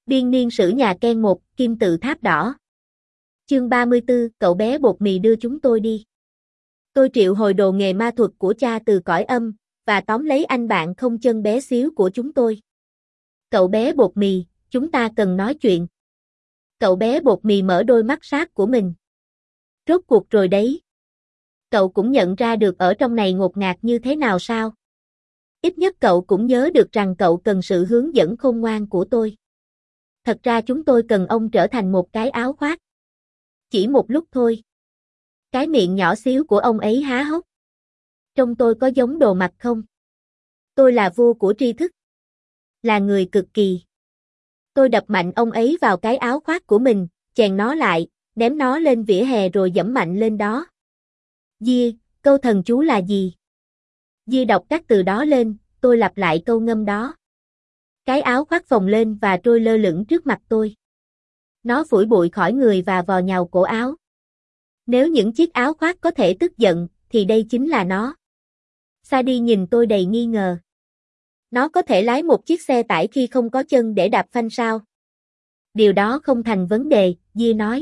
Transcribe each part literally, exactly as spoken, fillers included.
Biên niên sử nhà Ken một, kim tự tháp đỏ. Chương ba mươi tư, cậu bé bột mì đưa chúng tôi đi. Tôi triệu hồi đồ nghề ma thuật của cha từ cõi âm, và tóm lấy anh bạn không chân bé xíu của chúng tôi. Cậu bé bột mì, chúng ta cần nói chuyện. Cậu bé bột mì mở đôi mắt sát của mình. Rốt cuộc rồi đấy. Cậu cũng nhận ra được ở trong này ngột ngạt như thế nào sao? Ít nhất cậu cũng nhớ được rằng cậu cần sự hướng dẫn khôn ngoan của tôi. Thật ra chúng tôi cần ông trở thành một cái áo khoác. Chỉ một lúc thôi. Cái miệng nhỏ xíu của ông ấy há hốc. Trông tôi có giống đồ mặt không? Tôi là vua của tri thức. Là người cực kỳ. Tôi đập mạnh ông ấy vào cái áo khoác của mình, chèn nó lại, ném nó lên vỉa hè rồi giẫm mạnh lên đó. Dia, câu thần chú là gì? Dia đọc các từ đó lên, tôi lặp lại câu ngâm đó. Cái áo khoác phồng lên và trôi lơ lửng trước mặt tôi. Nó phủi bụi khỏi người và vò nhào cổ áo. Nếu những chiếc áo khoác có thể tức giận, thì đây chính là nó. Sadie nhìn tôi đầy nghi ngờ. Nó có thể lái một chiếc xe tải khi không có chân để đạp phanh sao? Điều đó không thành vấn đề, Dia nói.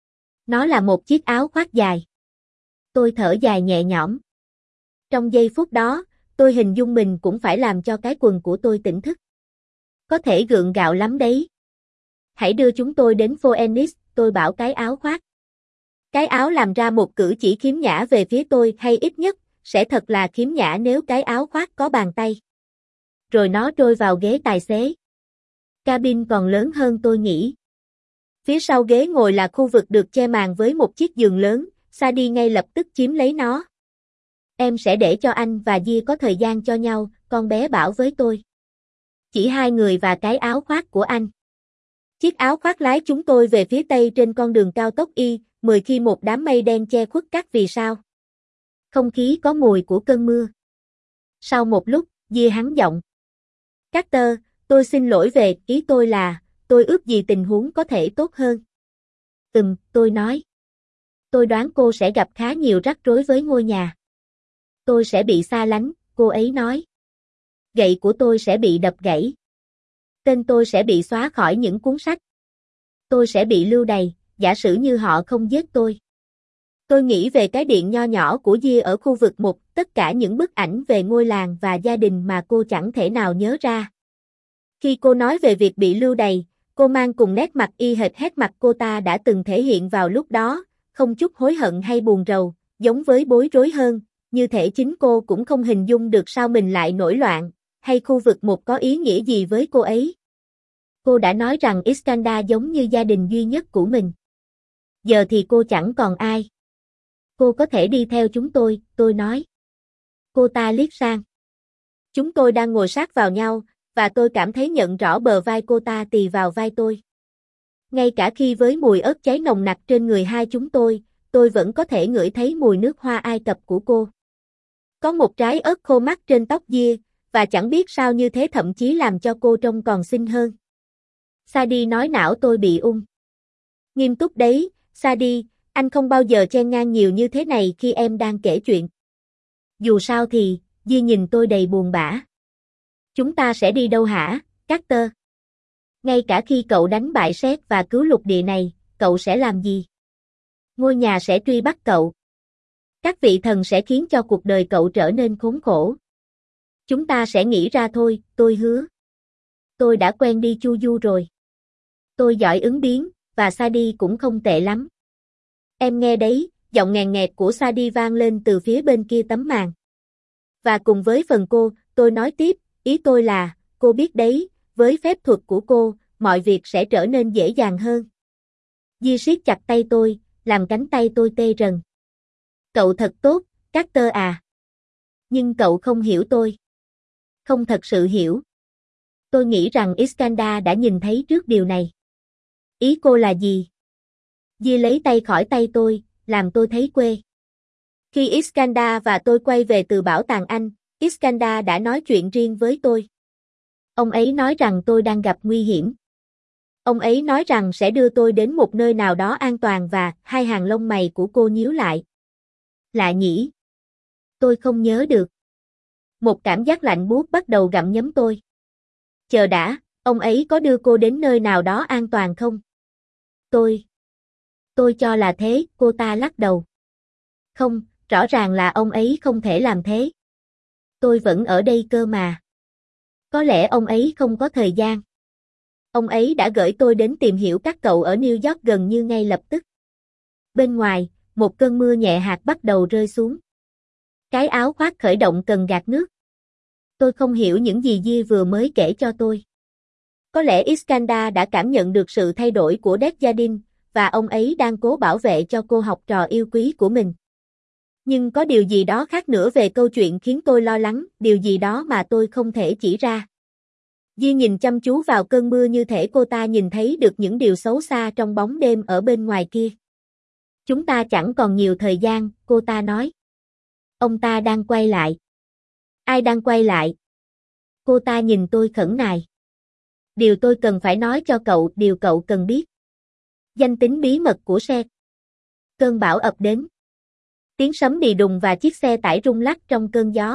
Nó là một chiếc áo khoác dài. Tôi thở dài nhẹ nhõm. Trong giây phút đó, tôi hình dung mình cũng phải làm cho cái quần của tôi tỉnh thức. Có thể gượng gạo lắm đấy. Hãy đưa chúng tôi đến Phoenix, tôi bảo cái áo khoác. Cái áo làm ra một cử chỉ khiếm nhã về phía tôi, hay ít nhất, sẽ thật là khiếm nhã nếu cái áo khoác có bàn tay. Rồi nó trôi vào ghế tài xế. Cabin còn lớn hơn tôi nghĩ. Phía sau ghế ngồi là khu vực được che màn với một chiếc giường lớn, Sadie ngay lập tức chiếm lấy nó. Em sẽ để cho anh và Dia có thời gian cho nhau, con bé bảo với tôi. Chỉ hai người và cái áo khoác của anh. Chiếc áo khoác lái chúng tôi về phía tây trên con đường cao tốc I mười khi một đám mây đen che khuất các vì sao. Không khí có mùi của cơn mưa. Sau một lúc, Dia hắn giọng. Carter, tôi xin lỗi về, ý tôi là, tôi ước gì tình huống có thể tốt hơn. Ừm, tôi nói. Tôi đoán cô sẽ gặp khá nhiều rắc rối với ngôi nhà. Tôi sẽ bị xa lánh, cô ấy nói. Gậy của tôi sẽ bị đập gãy. Tên tôi sẽ bị xóa khỏi những cuốn sách. Tôi sẽ bị lưu đày, giả sử như họ không giết tôi. Tôi nghĩ về cái điện nho nhỏ của Dia ở khu vực một, tất cả những bức ảnh về ngôi làng và gia đình mà cô chẳng thể nào nhớ ra. Khi cô nói về việc bị lưu đày, cô mang cùng nét mặt y hệt nét mặt cô ta đã từng thể hiện vào lúc đó, không chút hối hận hay buồn rầu, giống với bối rối hơn, như thể chính cô cũng không hình dung được sao mình lại nổi loạn, hay khu vực một có ý nghĩa gì với cô ấy. Cô đã nói rằng Iskandar giống như gia đình duy nhất của mình. Giờ thì cô chẳng còn ai. Cô có thể đi theo chúng tôi, tôi nói. Cô ta liếc sang. Chúng tôi đang ngồi sát vào nhau, và tôi cảm thấy nhận rõ bờ vai cô ta tì vào vai tôi. Ngay cả khi với mùi ớt cháy nồng nặc trên người hai chúng tôi, tôi vẫn có thể ngửi thấy mùi nước hoa Ai Cập của cô. Có một trái ớt khô mắc trên tóc Dia, và chẳng biết sao như thế thậm chí làm cho cô trông còn xinh hơn. Sadie nói não tôi bị ung. Nghiêm túc đấy, Sadie, anh không bao giờ chen ngang nhiều như thế này khi em đang kể chuyện. Dù sao thì, Dia nhìn tôi đầy buồn bã. Chúng ta sẽ đi đâu hả, Carter? Ngay cả khi cậu đánh bại Seth và cứu lục địa này, cậu sẽ làm gì? Ngôi nhà sẽ truy bắt cậu. Các vị thần sẽ khiến cho cuộc đời cậu trở nên khốn khổ. Chúng ta sẽ nghĩ ra thôi, tôi hứa. Tôi đã quen đi chu du rồi. Tôi giỏi ứng biến, và Sadie cũng không tệ lắm. Em nghe đấy, giọng ngàn nghẹt của Sadie vang lên từ phía bên kia tấm màn. Và cùng với phần cô, tôi nói tiếp, ý tôi là, cô biết đấy, với phép thuật của cô, mọi việc sẽ trở nên dễ dàng hơn. Dia siết chặt tay tôi, làm cánh tay tôi tê rần. Cậu thật tốt, Carter à. Nhưng cậu không hiểu tôi. Không thật sự hiểu. Tôi nghĩ rằng Iskandar đã nhìn thấy trước điều này. Ý cô là gì? Dia lấy tay khỏi tay tôi, làm tôi thấy quê. Khi Iskandar và tôi quay về từ bảo tàng Anh, Iskandar đã nói chuyện riêng với tôi. Ông ấy nói rằng tôi đang gặp nguy hiểm. Ông ấy nói rằng sẽ đưa tôi đến một nơi nào đó an toàn và hai hàng lông mày của cô nhíu lại. Lạ nhỉ? Tôi không nhớ được. Một cảm giác lạnh buốt bắt đầu gặm nhấm tôi. Chờ đã, Ông ấy có đưa cô đến nơi nào đó an toàn không? Tôi. Tôi cho là thế, cô ta lắc đầu. Không, rõ ràng là ông ấy không thể làm thế. Tôi vẫn ở đây cơ mà. Có lẽ ông ấy không có thời gian. Ông ấy đã gửi tôi đến tìm hiểu các cậu ở New York gần như ngay lập tức. Bên ngoài, một cơn mưa nhẹ hạt bắt đầu rơi xuống. Cái áo khoác khởi động cần gạt nước. Tôi không hiểu những gì Di vừa mới kể cho tôi. Có lẽ Iskandar đã cảm nhận được sự thay đổi của Desjardins, và ông ấy đang cố bảo vệ cho cô học trò yêu quý của mình. Nhưng có điều gì đó khác nữa về câu chuyện khiến tôi lo lắng, điều gì đó mà tôi không thể chỉ ra. Di nhìn chăm chú vào cơn mưa như thể cô ta nhìn thấy được những điều xấu xa trong bóng đêm ở bên ngoài kia. Chúng ta chẳng còn nhiều thời gian, cô ta nói. Ông ta đang quay lại. Ai đang quay lại? Cô ta nhìn tôi khẩn nài. Điều tôi cần phải nói cho cậu, điều cậu cần biết. Danh tính bí mật của xe. Cơn bão ập đến. Tiếng sấm đì đùng và chiếc xe tải rung lắc trong cơn gió.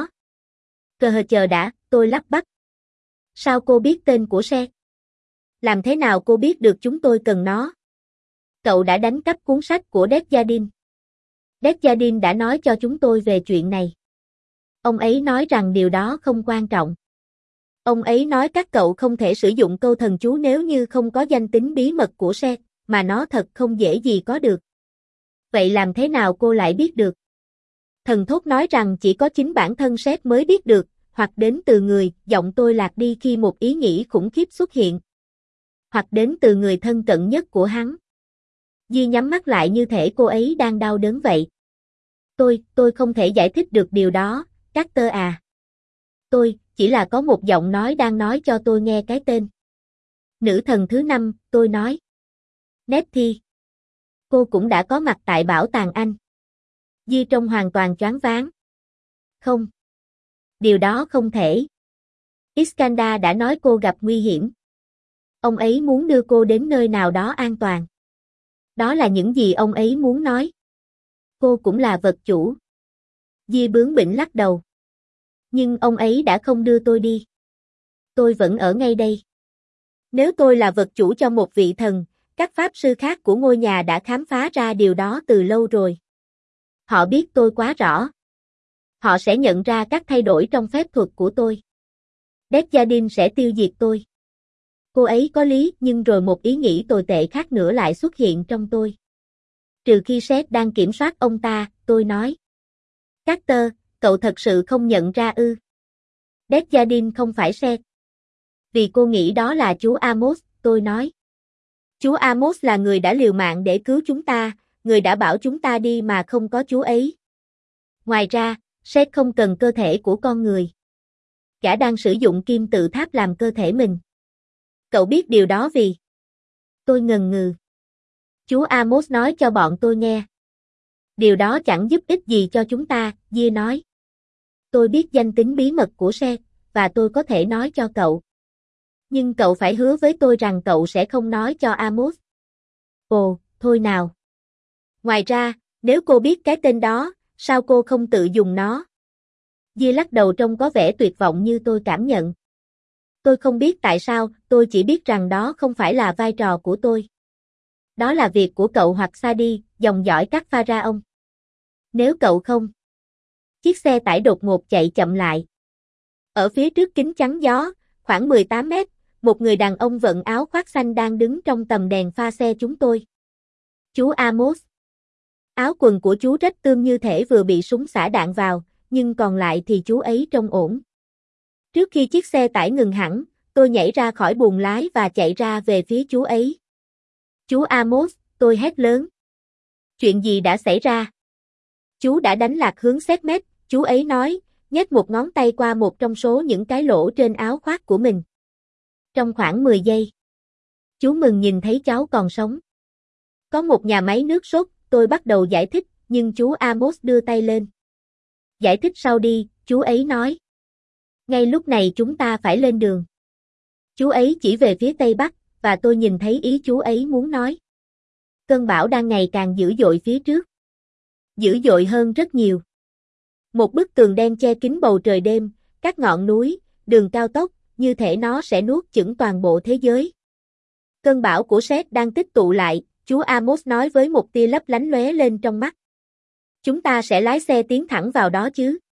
Cờ hờ chờ đã, tôi lắp bắp. Sao cô biết tên của xe? Làm thế nào cô biết được chúng tôi cần nó? Cậu đã đánh cắp cuốn sách của Desjardins. Desjardins đã nói cho chúng tôi về chuyện này. Ông ấy nói rằng điều đó không quan trọng. Ông ấy nói các cậu không thể sử dụng câu thần chú nếu như không có danh tính bí mật của xe, mà nó thật không dễ gì có được. Vậy làm thế nào cô lại biết được? Thần thốt nói rằng chỉ có chính bản thân Seth mới biết được, hoặc đến từ người, giọng tôi lạc đi khi một ý nghĩ khủng khiếp xuất hiện. Hoặc đến từ người thân cận nhất của hắn. Di nhắm mắt lại như thể cô ấy đang đau đớn vậy. Tôi, tôi không thể giải thích được điều đó, Carter à. Tôi, chỉ là có một giọng nói đang nói cho tôi nghe cái tên. Nữ thần thứ năm, tôi nói. Nettie. Cô cũng đã có mặt tại bảo tàng Anh. Di trông hoàn toàn choáng váng. Không. Điều đó không thể. Iskandar đã nói cô gặp nguy hiểm. Ông ấy muốn đưa cô đến nơi nào đó an toàn. Đó là những gì ông ấy muốn nói. Cô cũng là vật chủ. Di bướng bỉnh lắc đầu. Nhưng ông ấy đã không đưa tôi đi. Tôi vẫn ở ngay đây. Nếu tôi là vật chủ cho một vị thần, các pháp sư khác của ngôi nhà đã khám phá ra điều đó từ lâu rồi. Họ biết tôi quá rõ. Họ sẽ nhận ra các thay đổi trong phép thuật của tôi. Desjardins sẽ tiêu diệt tôi. Cô ấy có lý, nhưng rồi một ý nghĩ tồi tệ khác nữa lại xuất hiện trong tôi. Trừ khi Seth đang kiểm soát ông ta, tôi nói. Carter, cậu thật sự không nhận ra ư? Desjardins không phải Seth. Vì cô nghĩ đó là chú Amos, tôi nói. Chú Amos là người đã liều mạng để cứu chúng ta, người đã bảo chúng ta đi mà không có chú ấy. Ngoài ra, Seth không cần cơ thể của con người. Gã đang sử dụng kim tự tháp làm cơ thể mình. Cậu biết điều đó vì... Tôi ngần ngừ. Chú Amos nói cho bọn tôi nghe. Điều đó chẳng giúp ích gì cho chúng ta, Gia nói. Tôi biết danh tính bí mật của Seth, và tôi có thể nói cho cậu. Nhưng cậu phải hứa với tôi rằng cậu sẽ không nói cho Amos. Ồ, thôi nào. Ngoài ra, nếu cô biết cái tên đó, sao cô không tự dùng nó? Gia lắc đầu trông có vẻ tuyệt vọng như tôi cảm nhận. Tôi không biết tại sao, tôi chỉ biết rằng đó không phải là vai trò của tôi. Đó là việc của cậu hoặc Sadi, dòng dõi các pharaoh. Nếu cậu không... Chiếc xe tải đột ngột chạy chậm lại. Ở phía trước kính chắn gió, khoảng mười tám mét, một người đàn ông vận áo khoác xanh đang đứng trong tầm đèn pha xe chúng tôi. Chú Amos. Áo quần của chú rách tươm như thể vừa bị súng xả đạn vào, nhưng còn lại thì chú ấy trông ổn. Trước khi chiếc xe tải ngừng hẳn, tôi nhảy ra khỏi buồng lái và chạy ra về phía chú ấy. Chú Amos, tôi hét lớn. Chuyện gì đã xảy ra? Chú đã đánh lạc hướng xét mét, chú ấy nói, nhét một ngón tay qua một trong số những cái lỗ trên áo khoác của mình. Trong khoảng mười giây. Chú mừng nhìn thấy cháu còn sống. Có một nhà máy nước sốt, tôi bắt đầu giải thích, nhưng chú Amos đưa tay lên. Giải thích sau đi, chú ấy nói. Ngay lúc này chúng ta phải lên đường. Chú ấy chỉ về phía tây bắc, và tôi nhìn thấy ý chú ấy muốn nói. Cơn bão đang ngày càng dữ dội phía trước. Dữ dội hơn rất nhiều. Một bức tường đen che kín bầu trời đêm, các ngọn núi, đường cao tốc, như thể nó sẽ nuốt chửng toàn bộ thế giới. Cơn bão của sét đang tích tụ lại, chú Amos nói với một tia lấp lánh lóe lên trong mắt. Chúng ta sẽ lái xe tiến thẳng vào đó chứ?